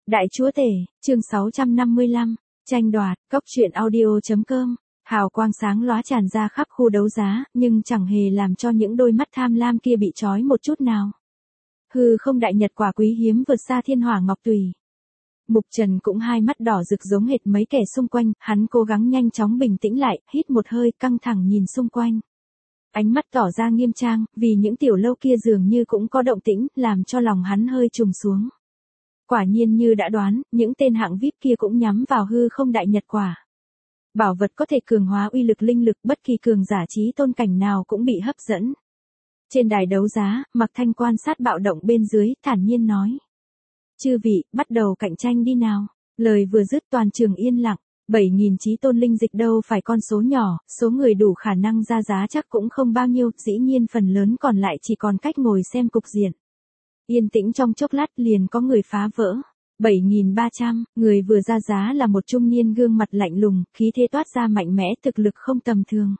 Đại chúa tể, chương 655, tranh đoạt, cốc truyện audio.com, hào quang sáng lóa tràn ra khắp khu đấu giá, nhưng chẳng hề làm cho những đôi mắt tham lam kia bị trói một chút nào. Hư không đại nhật quả quý hiếm vượt xa thiên hỏa ngọc tùy. Mục Trần cũng hai mắt đỏ rực giống hệt mấy kẻ xung quanh, hắn cố gắng nhanh chóng bình tĩnh lại, hít một hơi căng thẳng nhìn xung quanh. Ánh mắt tỏ ra nghiêm trang, vì những tiểu lâu kia dường như cũng có động tĩnh, làm cho lòng hắn hơi trùng xuống. Quả nhiên như đã đoán, những tên hạng VIP kia cũng nhắm vào hư không đại nhật quả. Bảo vật có thể cường hóa uy lực linh lực, bất kỳ cường giả trí tôn cảnh nào cũng bị hấp dẫn. Trên đài đấu giá, Mạc Thanh quan sát bạo động bên dưới, thản nhiên nói. Chư vị, bắt đầu cạnh tranh đi nào. Lời vừa dứt toàn trường yên lặng, 7.000 trí tôn linh dịch đâu phải con số nhỏ, số người đủ khả năng ra giá chắc cũng không bao nhiêu, dĩ nhiên phần lớn còn lại chỉ còn cách ngồi xem cục diện. Yên tĩnh trong chốc lát liền có người phá vỡ. 7.300, người vừa ra giá là một trung niên gương mặt lạnh lùng, khí thế toát ra mạnh mẽ, thực lực không tầm thường.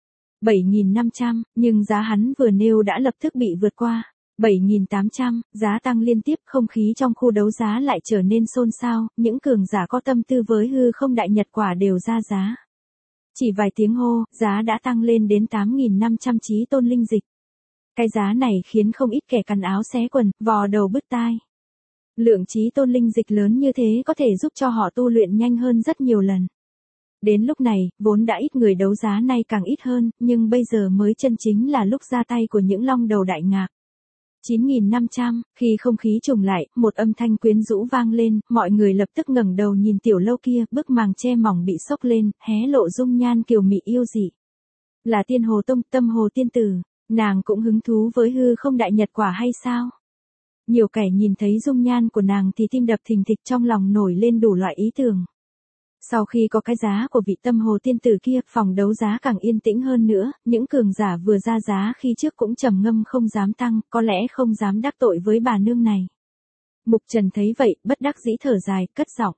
7.500, nhưng giá hắn vừa nêu đã lập tức bị vượt qua. 7.800, giá tăng liên tiếp, không khí trong khu đấu giá lại trở nên xôn xao, những cường giả có tâm tư với hư không đại nhật quả đều ra giá. Chỉ vài tiếng hô, giá đã tăng lên đến 8.500 trí tôn linh dịch. Cái giá này khiến không ít kẻ cắn áo xé quần, vò đầu bứt tai. Lượng trí tôn linh dịch lớn như thế có thể giúp cho họ tu luyện nhanh hơn rất nhiều lần. Đến lúc này, vốn đã ít người đấu giá nay càng ít hơn, nhưng bây giờ mới chân chính là lúc ra tay của những long đầu đại ngạc. 9.500, khi không khí trùng lại, một âm thanh quyến rũ vang lên, mọi người lập tức ngẩng đầu nhìn tiểu lâu kia, bức màng che mỏng bị xốc lên, hé lộ dung nhan kiều mị yêu dị. Là Tiên Hồ Tông, Tâm Hồ tiên tử, nàng cũng hứng thú với hư không đại nhật quả hay sao? Nhiều kẻ nhìn thấy dung nhan của nàng thì tim đập thình thịch, trong lòng nổi lên đủ loại ý tưởng. Sau khi có cái giá của vị Tâm Hồ tiên tử kia, phòng đấu giá càng yên tĩnh hơn nữa, những cường giả vừa ra giá khi trước cũng trầm ngâm không dám tăng, có lẽ không dám đắc tội với bà nương này. Mục Trần thấy vậy, bất đắc dĩ thở dài, cất giọng.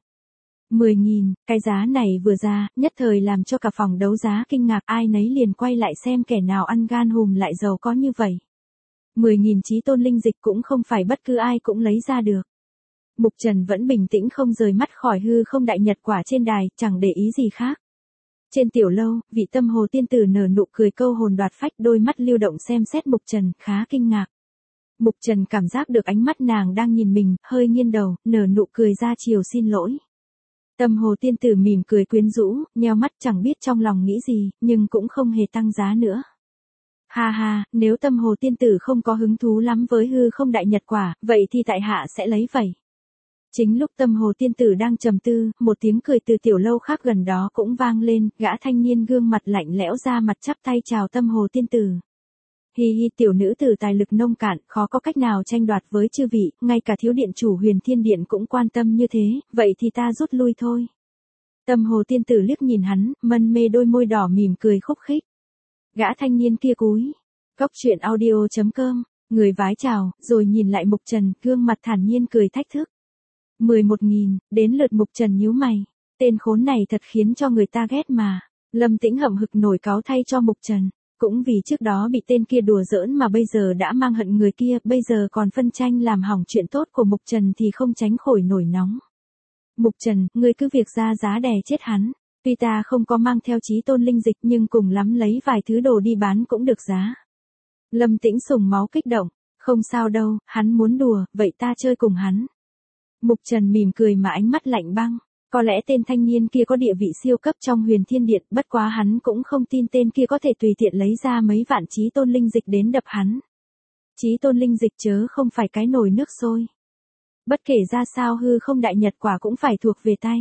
10.000, cái giá này vừa ra, nhất thời làm cho cả phòng đấu giá kinh ngạc, ai nấy liền quay lại xem kẻ nào ăn gan hùm lại giàu có như vậy. 10.000 trí tôn linh dịch cũng không phải bất cứ ai cũng lấy ra được. Mục Trần vẫn bình tĩnh không rời mắt khỏi hư không đại nhật quả trên đài, chẳng để ý gì khác. Trên tiểu lâu, vị Tâm Hồ tiên tử nở nụ cười câu hồn đoạt phách, đôi mắt lưu động xem xét Mục Trần, khá kinh ngạc. Mục Trần cảm giác được ánh mắt nàng đang nhìn mình, hơi nghiêng đầu, nở nụ cười ra chiều xin lỗi. Tâm Hồ tiên tử mỉm cười quyến rũ, nheo mắt chẳng biết trong lòng nghĩ gì, nhưng cũng không hề tăng giá nữa. Ha ha, nếu Tâm Hồ tiên tử không có hứng thú lắm với hư không đại nhật quả, vậy thì tại hạ sẽ lấy vậy. Chính lúc Tâm Hồ tiên tử đang trầm tư, một tiếng cười từ tiểu lâu khác gần đó cũng vang lên, gã thanh niên gương mặt lạnh lẽo ra mặt chắp tay chào Tâm Hồ tiên tử. Hi hi, tiểu nữ tử tài lực nông cạn, khó có cách nào tranh đoạt với chư vị, ngay cả thiếu điện chủ Huyền Thiên Điện cũng quan tâm như thế, vậy thì ta rút lui thôi. Tâm Hồ tiên tử liếc nhìn hắn, mân mê đôi môi đỏ mỉm cười khúc khích. Gã thanh niên kia cúi. Cốc truyện audio.com, người vái chào, rồi nhìn lại Mục Trần, gương mặt thản nhiên cười thách thức. 11.000, đến lượt Mục Trần nhíu mày. Tên khốn này thật khiến cho người ta ghét mà. Lâm Tĩnh hậm hực nổi cáu thay cho Mục Trần. Cũng vì trước đó bị tên kia đùa giỡn mà bây giờ đã mang hận người kia, bây giờ còn phân tranh làm hỏng chuyện tốt của Mục Trần thì không tránh khỏi nổi nóng. Mục Trần, ngươi cứ việc ra giá đè chết hắn. Tuy ta không có mang theo trí tôn linh dịch nhưng cùng lắm lấy vài thứ đồ đi bán cũng được giá. Lâm Tĩnh sùng máu kích động. Không sao đâu, hắn muốn đùa, vậy ta chơi cùng hắn. Mục Trần mỉm cười mà ánh mắt lạnh băng. Có lẽ tên thanh niên kia có địa vị siêu cấp trong Huyền Thiên Điện, bất quá hắn cũng không tin tên kia có thể tùy tiện lấy ra mấy vạn trí tôn linh dịch đến đập hắn. Trí tôn linh dịch chớ không phải cái nồi nước sôi. Bất kể ra sao hư không đại nhật quả cũng phải thuộc về tay.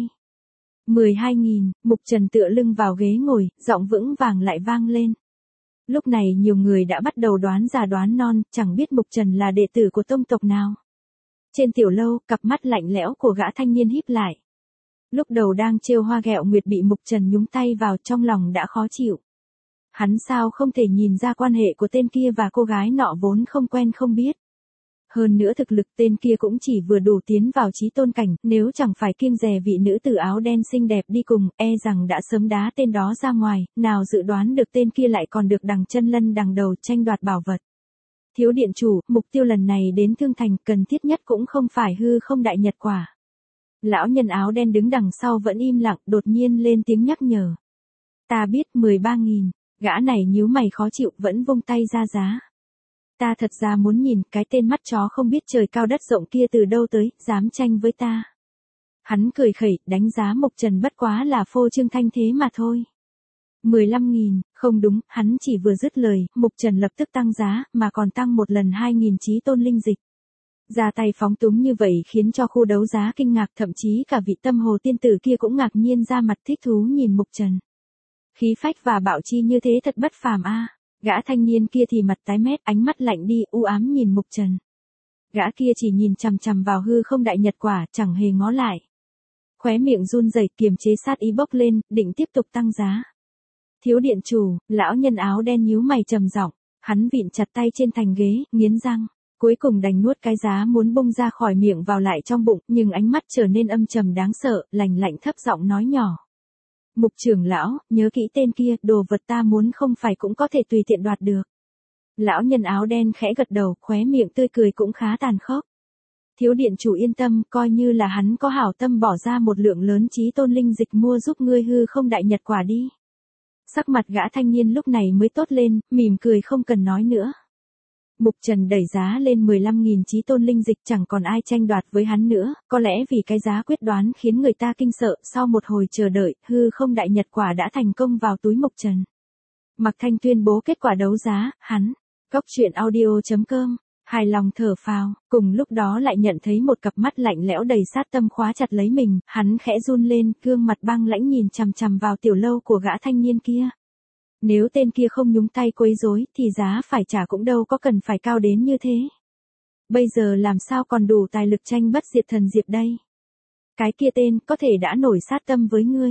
12.000, Mục Trần tựa lưng vào ghế ngồi, giọng vững vàng lại vang lên. Lúc này nhiều người đã bắt đầu đoán già đoán non, chẳng biết Mục Trần là đệ tử của tông tộc nào. Trên tiểu lâu, cặp mắt lạnh lẽo của gã thanh niên híp lại. Lúc đầu đang trêu hoa ghẹo nguyệt bị Mục Trần nhúng tay vào, trong lòng đã khó chịu. Hắn sao không thể nhìn ra quan hệ của tên kia và cô gái nọ vốn không quen không biết. Hơn nữa thực lực tên kia cũng chỉ vừa đủ tiến vào chí tôn cảnh, nếu chẳng phải kiêng dè vị nữ tử áo đen xinh đẹp đi cùng, e rằng đã sớm đá tên đó ra ngoài, nào dự đoán được tên kia lại còn được đằng chân lân đằng đầu tranh đoạt bảo vật. Thiếu điện chủ, mục tiêu lần này đến Thương Thành cần thiết nhất cũng không phải hư không đại nhật quả. Lão nhân áo đen đứng đằng sau vẫn im lặng, đột nhiên lên tiếng nhắc nhở. Ta biết 13.000, gã này nhíu mày khó chịu vẫn vung tay ra giá. Ta thật ra muốn nhìn cái tên mắt chó không biết trời cao đất rộng kia từ đâu tới, dám tranh với ta. Hắn cười khẩy, đánh giá Mục Trần bất quá là phô trương thanh thế mà thôi. 15.000, không đúng, hắn chỉ vừa dứt lời, Mục Trần lập tức tăng giá, mà còn tăng một lần 2.000 chí tôn linh dịch. Ra tay phóng túng như vậy khiến cho khu đấu giá kinh ngạc, thậm chí cả vị Tâm Hồ tiên tử kia cũng ngạc nhiên ra mặt thích thú nhìn Mục Trần. Khí phách và bạo chi như thế thật bất phàm a. Gã thanh niên kia thì mặt tái mét, ánh mắt lạnh đi, u ám nhìn Mục Trần. Gã kia chỉ nhìn chằm chằm vào hư không đại nhật quả, chẳng hề ngó lại. Khóe miệng run rẩy, kiềm chế sát ý bốc lên, định tiếp tục tăng giá. Thiếu điện chủ, lão nhân áo đen nhíu mày trầm giọng, hắn vịn chặt tay trên thành ghế, nghiến răng, cuối cùng đành nuốt cái giá muốn bung ra khỏi miệng vào lại trong bụng, nhưng ánh mắt trở nên âm trầm đáng sợ, lạnh lạnh thấp giọng nói nhỏ. Mục trưởng lão, nhớ kỹ tên kia, đồ vật ta muốn không phải cũng có thể tùy tiện đoạt được. Lão nhân áo đen khẽ gật đầu, khóe miệng tươi cười cũng khá tàn khốc. Thiếu điện chủ yên tâm, coi như là hắn có hảo tâm bỏ ra một lượng lớn chí tôn linh dịch mua giúp ngươi hư không đại nhật quả đi. Sắc mặt gã thanh niên lúc này mới tốt lên, mỉm cười không cần nói nữa. Mục Trần đẩy giá lên 15.000 chí tôn linh dịch, chẳng còn ai tranh đoạt với hắn nữa, có lẽ vì cái giá quyết đoán khiến người ta kinh sợ, sau một hồi chờ đợi, hư không đại nhật quả đã thành công vào túi Mục Trần. Mạc Thanh tuyên bố kết quả đấu giá, hắn, Goctruyện.audio.com, hài lòng thở phào, cùng lúc đó lại nhận thấy một cặp mắt lạnh lẽo đầy sát tâm khóa chặt lấy mình, hắn khẽ run lên, gương mặt băng lãnh nhìn chằm chằm vào tiểu lâu của gã thanh niên kia. Nếu tên kia không nhúng tay quấy rối, thì giá phải trả cũng đâu có cần phải cao đến như thế. Bây giờ làm sao còn đủ tài lực tranh bất diệt thần diệp đây? Cái kia tên có thể đã nổi sát tâm với ngươi.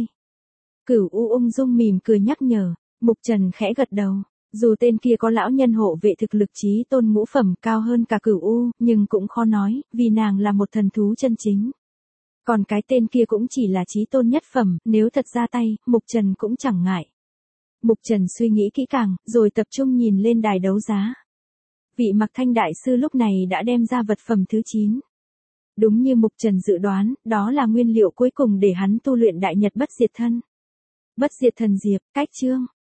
Cửu U ung dung mỉm cười nhắc nhở, Mục Trần khẽ gật đầu. Dù tên kia có lão nhân hộ vệ thực lực chí tôn ngũ phẩm cao hơn cả Cửu U, nhưng cũng khó nói, vì nàng là một thần thú chân chính. Còn cái tên kia cũng chỉ là chí tôn nhất phẩm, nếu thật ra tay, Mục Trần cũng chẳng ngại. Mục Trần suy nghĩ kỹ càng, rồi tập trung nhìn lên đài đấu giá. Vị Mạc Thanh đại sư lúc này đã đem ra vật phẩm thứ 9. Đúng như Mục Trần dự đoán, đó là nguyên liệu cuối cùng để hắn tu luyện đại nhật bất diệt thân. Bất diệt thần diệp, cách chương.